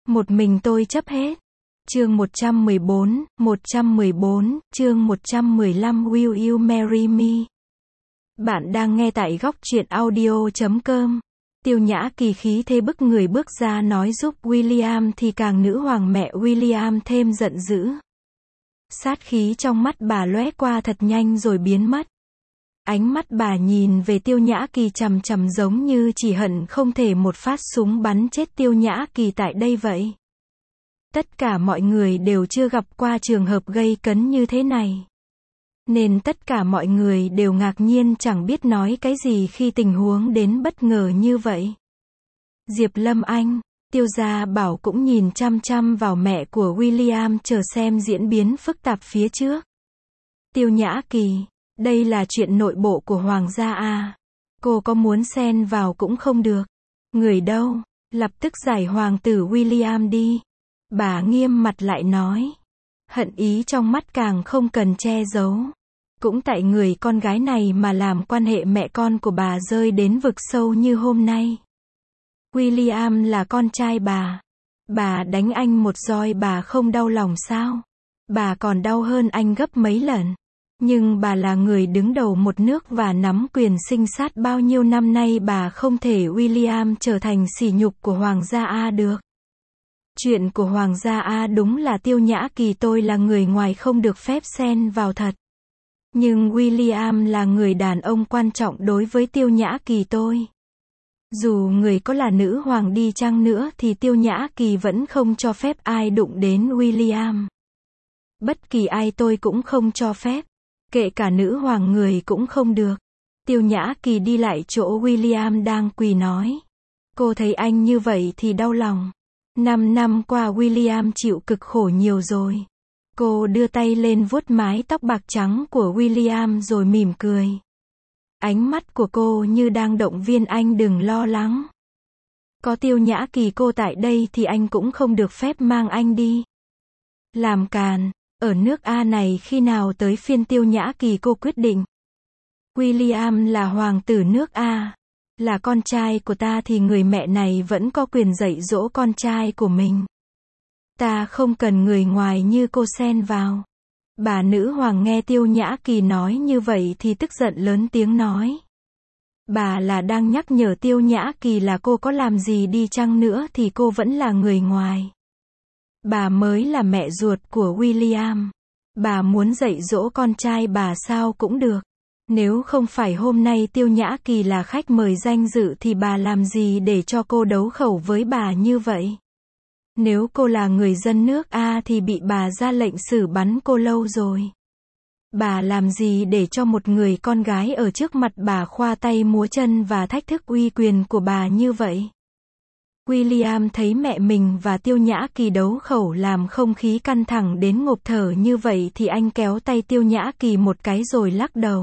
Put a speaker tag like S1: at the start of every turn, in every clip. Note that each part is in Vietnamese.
S1: Một mình tôi chấp hết. Chương 114, chương 115 Will You Marry Me? Bạn đang nghe tại góc truyện audio.com. Tiêu Nhã Kỳ khí thế bức người bước ra nói giúp William thì càng nữ hoàng mẹ William thêm giận dữ. Sát khí trong mắt bà lóe qua thật nhanh rồi biến mất. Ánh mắt bà nhìn về Tiêu Nhã Kỳ chằm chằm giống như chỉ hận không thể một phát súng bắn chết Tiêu Nhã Kỳ tại đây vậy. Tất cả mọi người đều chưa gặp qua trường hợp gây cấn như thế này. Nên tất cả mọi người đều ngạc nhiên chẳng biết nói cái gì khi tình huống đến bất ngờ như vậy. Diệp Lâm Anh, Tiêu Gia Bảo cũng nhìn chăm chăm vào mẹ của William chờ xem diễn biến phức tạp phía trước. Tiêu Nhã Kỳ, đây là chuyện nội bộ của Hoàng gia à. Cô có muốn xen vào cũng không được. Người đâu, lập tức giải hoàng tử William đi. Bà nghiêm mặt lại nói. Hận ý trong mắt càng không cần che giấu. Cũng tại người con gái này mà làm quan hệ mẹ con của bà rơi đến vực sâu như hôm nay. William là con trai bà. Bà đánh anh một roi bà không đau lòng sao? Bà còn đau hơn anh gấp mấy lần. Nhưng bà là người đứng đầu một nước và nắm quyền sinh sát bao nhiêu năm nay bà không thể William trở thành sỉ nhục của Hoàng gia A được. Chuyện của Hoàng gia A đúng là Tiêu Nhã Kỳ tôi là người ngoài không được phép xen vào thật. Nhưng William là người đàn ông quan trọng đối với Tiêu Nhã Kỳ tôi. Dù người có là nữ hoàng đi chăng nữa thì Tiêu Nhã Kỳ vẫn không cho phép ai đụng đến William. Bất kỳ ai tôi cũng không cho phép. Kể cả nữ hoàng người cũng không được. Tiêu Nhã Kỳ đi lại chỗ William đang quỳ nói. Cô thấy anh như vậy thì đau lòng. 5 năm qua William chịu cực khổ nhiều rồi. Cô đưa tay lên vuốt mái tóc bạc trắng của William rồi mỉm cười. Ánh mắt của cô như đang động viên anh đừng lo lắng. Có Tiêu Nhã Kỳ cô tại đây thì anh cũng không được phép mang anh đi. Làm càn, ở nước A này khi nào tới phiên Tiêu Nhã Kỳ cô quyết định. William là hoàng tử nước A. Là con trai của ta thì người mẹ này vẫn có quyền dạy dỗ con trai của mình. Ta không cần người ngoài như cô xen vào. Bà nữ hoàng nghe Tiêu Nhã Kỳ nói như vậy thì tức giận lớn tiếng nói. Bà là đang nhắc nhở Tiêu Nhã Kỳ là cô có làm gì đi chăng nữa thì cô vẫn là người ngoài. Bà mới là mẹ ruột của William. Bà muốn dạy dỗ con trai bà sao cũng được. Nếu không phải hôm nay Tiêu Nhã Kỳ là khách mời danh dự thì bà làm gì để cho cô đấu khẩu với bà như vậy? Nếu cô là người dân nước A thì bị bà ra lệnh xử bắn cô lâu rồi. Bà làm gì để cho một người con gái ở trước mặt bà khoa tay múa chân và thách thức uy quyền của bà như vậy? William thấy mẹ mình và Tiêu Nhã Kỳ đấu khẩu làm không khí căng thẳng đến ngộp thở như vậy thì anh kéo tay Tiêu Nhã Kỳ một cái rồi lắc đầu.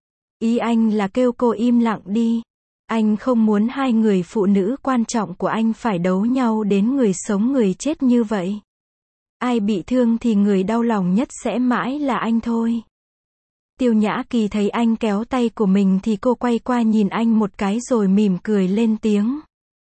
S1: Ý anh là kêu cô im lặng đi. Anh không muốn hai người phụ nữ quan trọng của anh phải đấu nhau đến người sống người chết như vậy. Ai bị thương thì người đau lòng nhất sẽ mãi là anh thôi. Tiêu Nhã Kỳ thấy anh kéo tay của mình thì cô quay qua nhìn anh một cái rồi mỉm cười lên tiếng.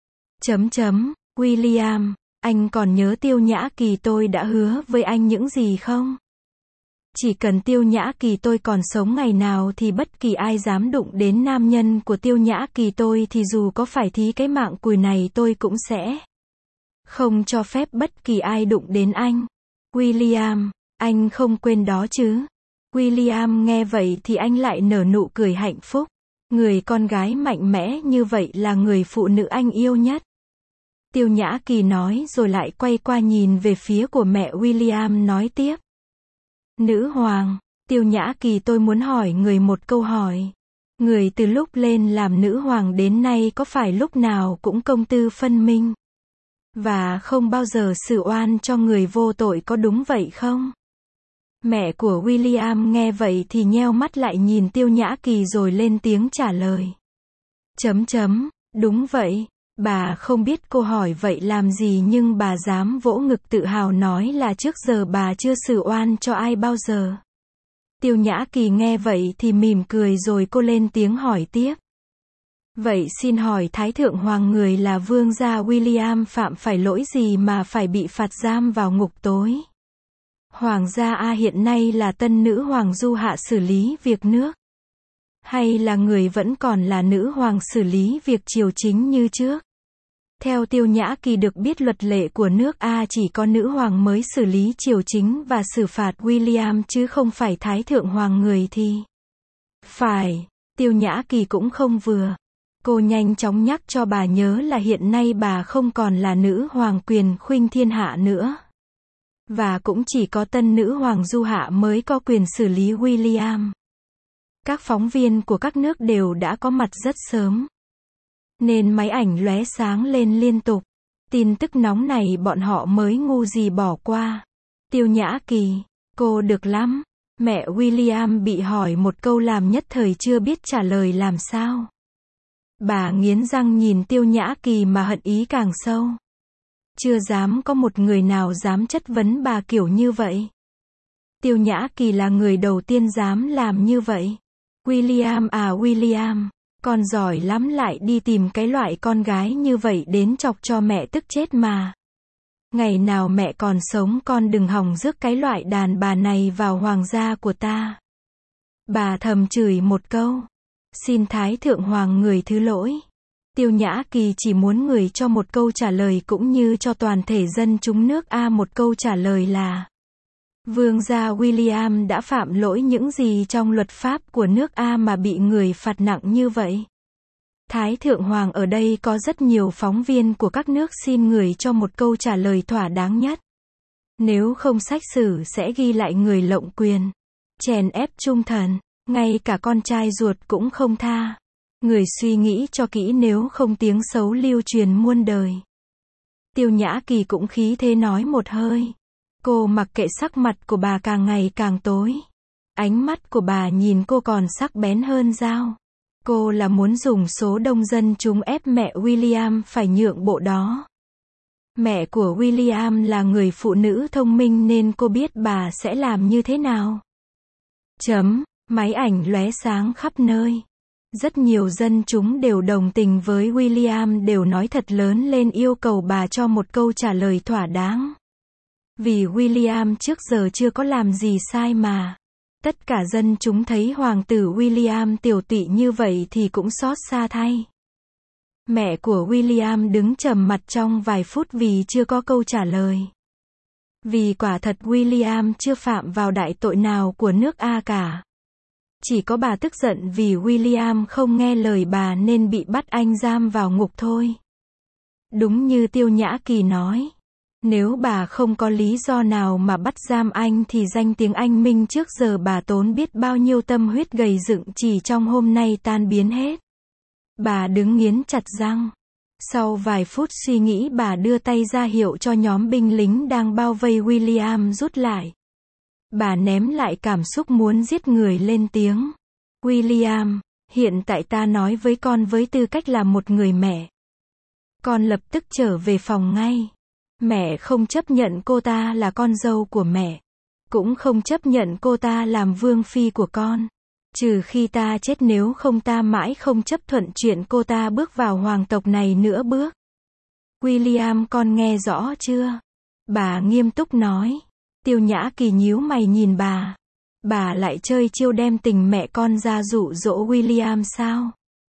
S1: William, anh còn nhớ Tiêu Nhã Kỳ tôi đã hứa với anh những gì không? Chỉ cần Tiêu Nhã Kỳ tôi còn sống ngày nào thì bất kỳ ai dám đụng đến nam nhân của Tiêu Nhã Kỳ tôi thì dù có phải thí cái mạng cùi này tôi cũng sẽ không cho phép bất kỳ ai đụng đến anh. William, anh không quên đó chứ? William nghe vậy thì anh lại nở nụ cười hạnh phúc. Người con gái mạnh mẽ như vậy là người phụ nữ anh yêu nhất. Tiêu Nhã Kỳ nói rồi lại quay qua nhìn về phía của mẹ William nói tiếp. Nữ hoàng, Tiêu Nhã Kỳ tôi muốn hỏi người một câu hỏi. Người từ lúc lên làm nữ hoàng đến nay có phải lúc nào cũng công tư phân minh? Và không bao giờ xử oan cho người vô tội có đúng vậy không? Mẹ của William nghe vậy thì nheo mắt lại nhìn Tiêu Nhã Kỳ rồi lên tiếng trả lời. Đúng vậy. Bà không biết cô hỏi vậy làm gì nhưng bà dám vỗ ngực tự hào nói là trước giờ bà chưa xử oan cho ai bao giờ. Tiêu Nhã Kỳ nghe vậy thì mỉm cười rồi cô lên tiếng hỏi tiếp. Vậy xin hỏi Thái Thượng Hoàng người là vương gia William phạm phải lỗi gì mà phải bị phạt giam vào ngục tối? Hoàng gia A hiện nay là tân nữ hoàng du hạ xử lý việc nước? Hay là người vẫn còn là nữ hoàng xử lý việc triều chính như trước? Theo Tiêu Nhã Kỳ được biết luật lệ của nước A chỉ có nữ hoàng mới xử lý triều chính và xử phạt William chứ không phải Thái Thượng Hoàng người thì. Phải, Tiêu Nhã Kỳ cũng không vừa. Cô nhanh chóng nhắc cho bà nhớ là hiện nay bà không còn là nữ hoàng quyền khuynh thiên hạ nữa. Và cũng chỉ có tân nữ hoàng du hạ mới có quyền xử lý William. Các phóng viên của các nước đều đã có mặt rất sớm. Nên máy ảnh lóe sáng lên liên tục. Tin tức nóng này bọn họ mới ngu gì bỏ qua. Tiêu Nhã Kỳ, cô được lắm. Mẹ William bị hỏi một câu làm nhất thời chưa biết trả lời làm sao. Bà nghiến răng nhìn Tiêu Nhã Kỳ mà hận ý càng sâu. Chưa dám có một người nào dám chất vấn bà kiểu như vậy. Tiêu Nhã Kỳ là người đầu tiên dám làm như vậy. William à William, con giỏi lắm lại đi tìm cái loại con gái như vậy đến chọc cho mẹ tức chết mà. Ngày nào mẹ còn sống con đừng hòng rước cái loại đàn bà này vào hoàng gia của ta. Bà thầm chửi một câu. Xin Thái Thượng Hoàng người thứ lỗi. Tiêu Nhã Kỳ chỉ muốn người cho một câu trả lời cũng như cho toàn thể dân chúng nước A một câu trả lời là vương gia William đã phạm lỗi những gì trong luật pháp của nước A mà bị người phạt nặng như vậy. Thái Thượng Hoàng ở đây có rất nhiều phóng viên của các nước xin người cho một câu trả lời thỏa đáng nhất. Nếu không sách sử sẽ ghi lại người lộng quyền, chèn ép trung thần, ngay cả con trai ruột cũng không tha. Người suy nghĩ cho kỹ nếu không tiếng xấu lưu truyền muôn đời. Tiêu Nhã Kỳ cũng khí thế nói một hơi. Cô mặc kệ sắc mặt của bà càng ngày càng tối. Ánh mắt của bà nhìn cô còn sắc bén hơn dao. Cô là muốn dùng số đông dân chúng ép mẹ William phải nhượng bộ đó. Mẹ của William là người phụ nữ thông minh nên cô biết bà sẽ làm như thế nào. Máy ảnh lóe sáng khắp nơi. Rất nhiều dân chúng đều đồng tình với William đều nói thật lớn lên yêu cầu bà cho một câu trả lời thỏa đáng. Vì William trước giờ chưa có làm gì sai mà. Tất cả dân chúng thấy hoàng tử William tiểu tụy như vậy thì cũng xót xa thay. Mẹ của William đứng trầm mặt trong vài phút vì chưa có câu trả lời. Vì quả thật William chưa phạm vào đại tội nào của nước A cả. Chỉ có bà tức giận vì William không nghe lời bà nên bị bắt anh giam vào ngục thôi. Đúng như Tiêu Nhã Kỳ nói. Nếu bà không có lý do nào mà bắt giam anh thì danh tiếng anh Minh trước giờ bà tốn biết bao nhiêu tâm huyết gầy dựng chỉ trong hôm nay tan biến hết. Bà đứng nghiến chặt răng. Sau vài phút suy nghĩ bà đưa tay ra hiệu cho nhóm binh lính đang bao vây William rút lại. Bà ném lại cảm xúc muốn giết người lên tiếng. William, hiện tại ta nói với con với tư cách là một người mẹ. Con lập tức trở về phòng ngay. Mẹ không chấp nhận cô ta là con dâu của mẹ. Cũng không chấp nhận cô ta làm vương phi của con. Trừ khi ta chết nếu không ta mãi không chấp thuận chuyện cô ta bước vào hoàng tộc này nữa bước. William con nghe rõ chưa? Bà nghiêm túc nói. Tiêu Nhã Kỳ nhíu mày nhìn bà. Bà lại chơi chiêu đem tình mẹ con ra dụ dỗ William sao?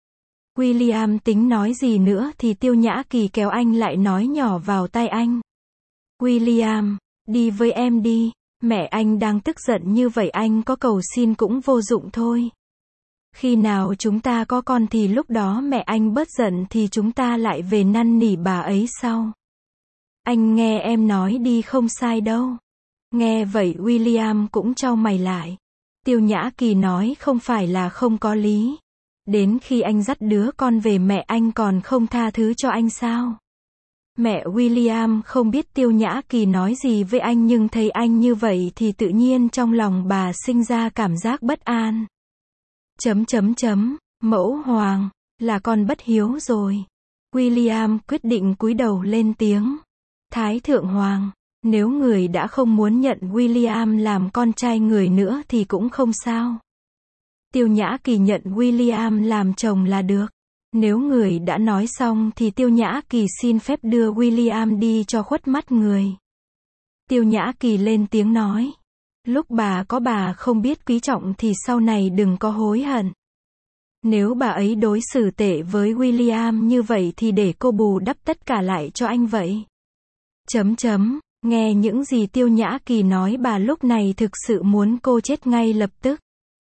S1: William tính nói gì nữa thì Tiêu Nhã Kỳ kéo anh lại nói nhỏ vào tai anh. William, đi với em đi. Mẹ anh đang tức giận như vậy anh có cầu xin cũng vô dụng thôi. Khi nào chúng ta có con thì lúc đó mẹ anh bớt giận thì chúng ta lại về năn nỉ bà ấy sau. Anh nghe em nói đi không sai đâu. Nghe vậy William cũng chau mày lại. Tiêu Nhã Kỳ nói không phải là không có lý. Đến khi anh dắt đứa con về mẹ anh còn không tha thứ cho anh sao? Mẹ William không biết Tiêu Nhã Kỳ nói gì với anh nhưng thấy anh như vậy thì tự nhiên trong lòng bà sinh ra cảm giác bất an. Mẫu hoàng, là con bất hiếu rồi. William quyết định cúi đầu lên tiếng. Thái Thượng Hoàng, nếu người đã không muốn nhận William làm con trai người nữa thì cũng không sao. Tiêu Nhã Kỳ nhận William làm chồng là được. Nếu người đã nói xong thì Tiêu Nhã Kỳ xin phép đưa William đi cho khuất mắt người. Tiêu Nhã Kỳ lên tiếng nói. Lúc bà không biết quý trọng thì sau này đừng có hối hận. Nếu bà ấy đối xử tệ với William như vậy thì để cô bù đắp tất cả lại cho anh vậy. Nghe những gì Tiêu Nhã Kỳ nói bà lúc này thực sự muốn cô chết ngay lập tức.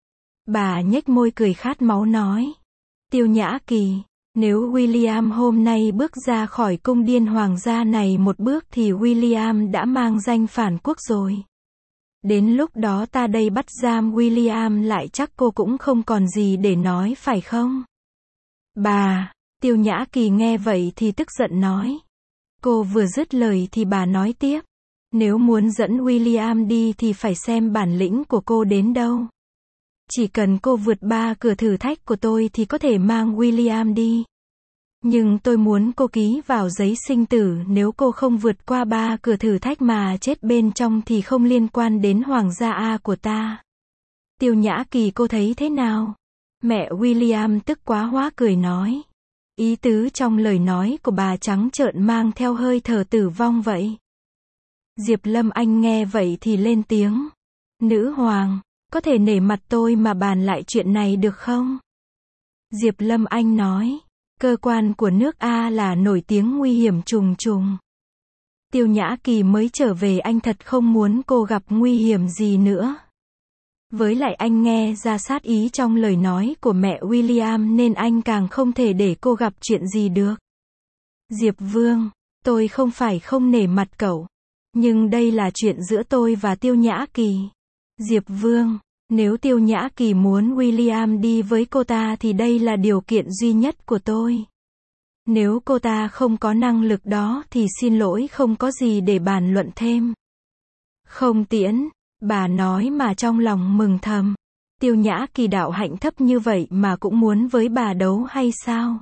S1: Bà nhếch môi cười khát máu nói. Tiêu Nhã Kỳ, nếu William hôm nay bước ra khỏi cung điện hoàng gia này một bước thì William đã mang danh phản quốc rồi. Đến lúc đó ta đây bắt giam William lại chắc cô cũng không còn gì để nói phải không? Bà, Tiêu Nhã Kỳ nghe vậy thì tức giận nói. Cô vừa dứt lời thì bà nói tiếp. Nếu muốn dẫn William đi thì phải xem bản lĩnh của cô đến đâu. Chỉ cần cô vượt 3 cửa thử thách của tôi thì có thể mang William đi. Nhưng tôi muốn cô ký vào giấy sinh tử, nếu cô không vượt qua 3 cửa thử thách mà chết bên trong thì không liên quan đến hoàng gia A của ta. Tiêu Nhã Kỳ, cô thấy thế nào? Mẹ William tức quá hóa cười nói. Ý tứ trong lời nói của bà trắng trợn mang theo hơi thở tử vong vậy. Diệp Lâm Anh nghe vậy thì lên tiếng. Nữ hoàng, có thể nể mặt tôi mà bàn lại chuyện này được không? Diệp Lâm Anh nói. Cơ quan của nước A là nổi tiếng nguy hiểm trùng trùng. Tiêu Nhã Kỳ mới trở về, anh thật không muốn cô gặp nguy hiểm gì nữa. Với lại anh nghe ra sát ý trong lời nói của mẹ William nên anh càng không thể để cô gặp chuyện gì được. Diệp Vương, tôi không phải không nể mặt cậu. Nhưng đây là chuyện giữa tôi và Tiêu Nhã Kỳ. Diệp Vương, nếu Tiêu Nhã Kỳ muốn William đi với cô ta thì đây là điều kiện duy nhất của tôi. Nếu cô ta không có năng lực đó thì xin lỗi, không có gì để bàn luận thêm. Không tiễn, bà nói mà trong lòng mừng thầm. Tiêu Nhã Kỳ đạo hạnh thấp như vậy mà cũng muốn với bà đấu hay sao?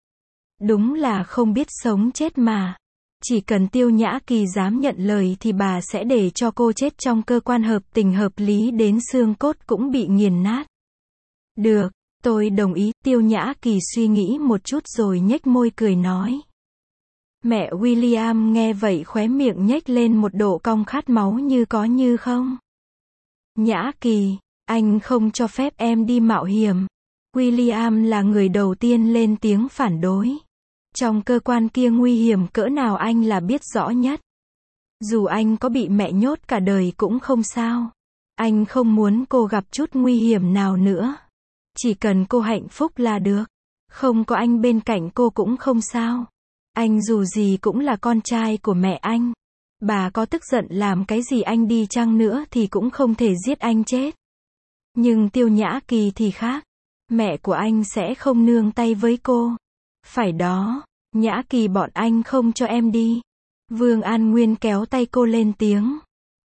S1: Đúng là không biết sống chết mà. Chỉ cần Tiêu Nhã Kỳ dám nhận lời thì bà sẽ để cho cô chết trong cơ quan hợp tình hợp lý đến xương cốt cũng bị nghiền nát. Được, tôi đồng ý. Tiêu Nhã Kỳ suy nghĩ một chút rồi nhếch môi cười nói. Mẹ William nghe vậy khóe miệng nhếch lên một độ cong khát máu như có như không. Nhã Kỳ, anh không cho phép em đi mạo hiểm. William là người đầu tiên lên tiếng phản đối. Trong cơ quan kia nguy hiểm cỡ nào anh là biết rõ nhất. Dù anh có bị mẹ nhốt cả đời cũng không sao. Anh không muốn cô gặp chút nguy hiểm nào nữa. Chỉ cần cô hạnh phúc là được. Không có anh bên cạnh cô cũng không sao. Anh dù gì cũng là con trai của mẹ anh. Bà có tức giận làm cái gì anh đi chăng nữa thì cũng không thể giết anh chết. Nhưng Tiêu Nhã Kỳ thì khác. Mẹ của anh sẽ không nương tay với cô. Phải đó, Nhã Kỳ, bọn anh không cho em đi. Vương An Nguyên kéo tay cô lên tiếng.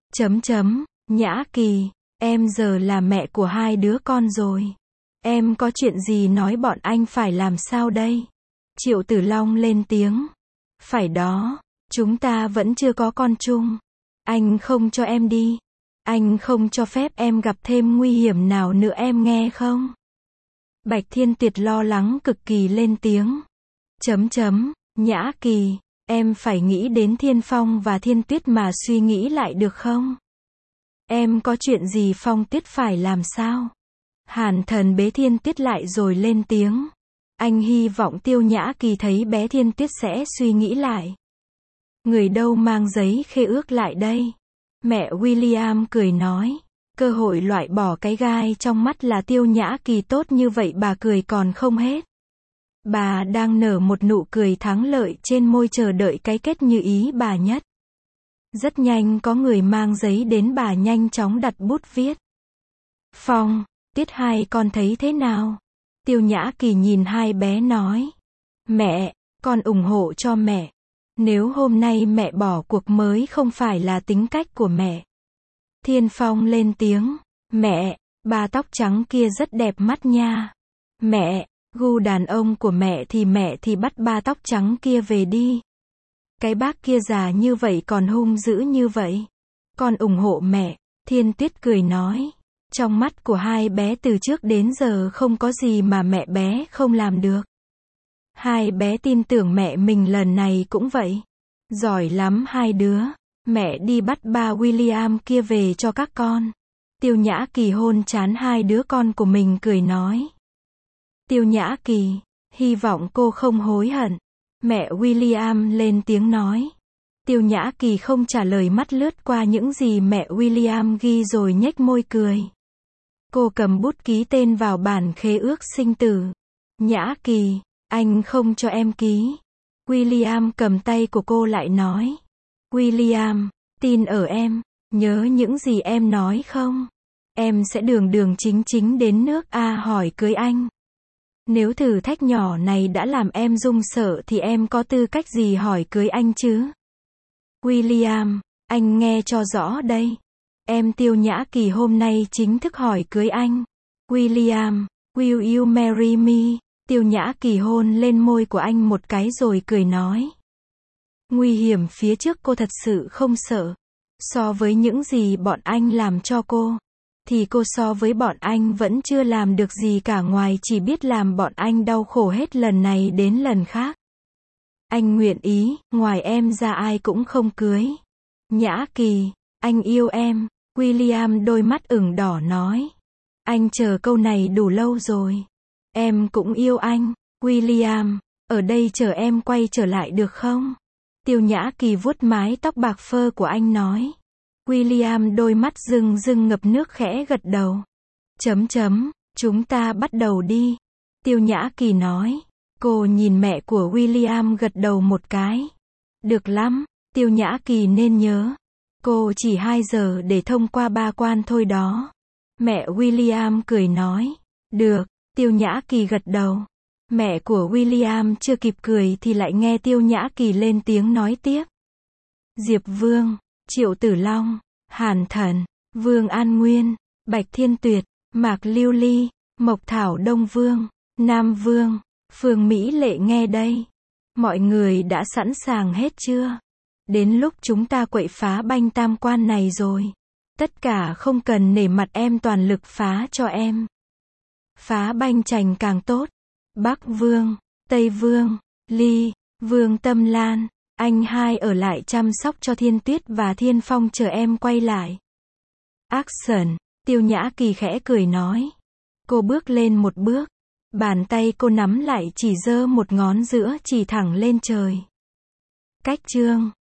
S1: Nhã Kỳ, em giờ là mẹ của 2 đứa con rồi. Em có chuyện gì nói bọn anh phải làm sao đây? Triệu Tử Long lên tiếng. Phải đó, chúng ta vẫn chưa có con chung. Anh không cho em đi. Anh không cho phép em gặp thêm nguy hiểm nào nữa, em nghe không? Bạch Thiên Tuyệt lo lắng cực kỳ lên tiếng. Nhã Kỳ, em phải nghĩ đến Thiên Phong và Thiên Tuyết mà suy nghĩ lại được không? Em có chuyện gì Phong Tuyết phải làm sao? Hàn Thần bế Thiên Tuyết lại rồi lên tiếng. Anh hy vọng Tiêu Nhã Kỳ thấy bé Thiên Tuyết sẽ suy nghĩ lại. Người đâu mang giấy khế ước lại đây? Mẹ William cười nói. Cơ hội loại bỏ cái gai trong mắt là Tiêu Nhã Kỳ tốt như vậy bà cười còn không hết. Bà đang nở một nụ cười thắng lợi trên môi chờ đợi cái kết như ý bà nhất. Rất nhanh có người mang giấy đến, bà nhanh chóng đặt bút viết. Phong, Tuyết, 2 con thấy thế nào? Tiêu Nhã Kỳ nhìn 2 bé nói. Mẹ, con ủng hộ cho mẹ. Nếu hôm nay mẹ bỏ cuộc mới không phải là tính cách của mẹ. Thiên Phong lên tiếng. Mẹ, bà tóc trắng kia rất đẹp mắt nha. Mẹ, gu đàn ông của mẹ thì bắt ba tóc trắng kia về đi. Cái bác kia già như vậy còn hung dữ như vậy. Con ủng hộ mẹ. Thiên Tuyết cười nói. Trong mắt của 2 bé từ trước đến giờ không có gì mà mẹ bé không làm được. Hai bé tin tưởng mẹ mình lần này cũng vậy. Giỏi lắm hai đứa. Mẹ đi bắt ba William kia về cho các con. Tiêu Nhã Kỳ hôn trán hai đứa con của mình cười nói. Tiêu Nhã Kỳ, hy vọng cô không hối hận. Mẹ William lên tiếng nói. Tiêu Nhã Kỳ không trả lời, mắt lướt qua những gì mẹ William ghi rồi nhếch môi cười. Cô cầm bút ký tên vào bản khế ước sinh tử. Nhã Kỳ, anh không cho em ký. William cầm tay của cô lại nói. William, tin ở em, nhớ những gì em nói không? Em sẽ đường đường chính chính đến nước A hỏi cưới anh. Nếu thử thách nhỏ này đã làm em run sợ thì em có tư cách gì hỏi cưới anh chứ? William, anh nghe cho rõ đây. Em Tiêu Nhã Kỳ hôm nay chính thức hỏi cưới anh. William, will you marry me? Tiêu Nhã Kỳ hôn lên môi của anh một cái rồi cười nói. Nguy hiểm phía trước cô thật sự không sợ. So với những gì bọn anh làm cho cô, thì cô so với bọn anh vẫn chưa làm được gì cả, ngoài chỉ biết làm bọn anh đau khổ hết lần này đến lần khác. Anh nguyện ý, ngoài em ra ai cũng không cưới. Nhã Kỳ, anh yêu em. William đôi mắt ửng đỏ nói. Anh chờ câu này đủ lâu rồi. Em cũng yêu anh. William, ở đây chờ em quay trở lại được không? Tiêu Nhã Kỳ vuốt mái tóc bạc phơ của anh nói. William đôi mắt rưng rưng ngập nước khẽ gật đầu. Chúng ta bắt đầu đi. Tiêu Nhã Kỳ nói. Cô nhìn mẹ của William gật đầu một cái. Được lắm, Tiêu Nhã Kỳ nên nhớ. Cô chỉ 2 giờ để thông qua 3 quan thôi đó. Mẹ William cười nói. Được, Tiêu Nhã Kỳ gật đầu. Mẹ của William chưa kịp cười thì lại nghe Tiêu Nhã Kỳ lên tiếng nói tiếp. Diệp Vương, Triệu Tử Long, Hàn Thần, Vương An Nguyên, Bạch Thiên Tuyệt, Mạc Lưu Ly, Mộc Thảo Đông Vương, Nam Vương, Phương Mỹ Lệ nghe đây. Mọi người đã sẵn sàng hết chưa? Đến lúc chúng ta quậy phá banh tam quan này rồi. Tất cả không cần nể mặt em, toàn lực phá cho em. Phá banh chành càng tốt. Bắc Vương, Tây Vương, Ly, Vương Tâm Lan, anh hai ở lại chăm sóc cho Thiên Tuyết và Thiên Phong chờ em quay lại. Action, Tiêu Nhã Kỳ khẽ cười nói. Cô bước lên một bước. Bàn tay cô nắm lại chỉ giơ một ngón giữa chỉ thẳng lên trời. Cách chương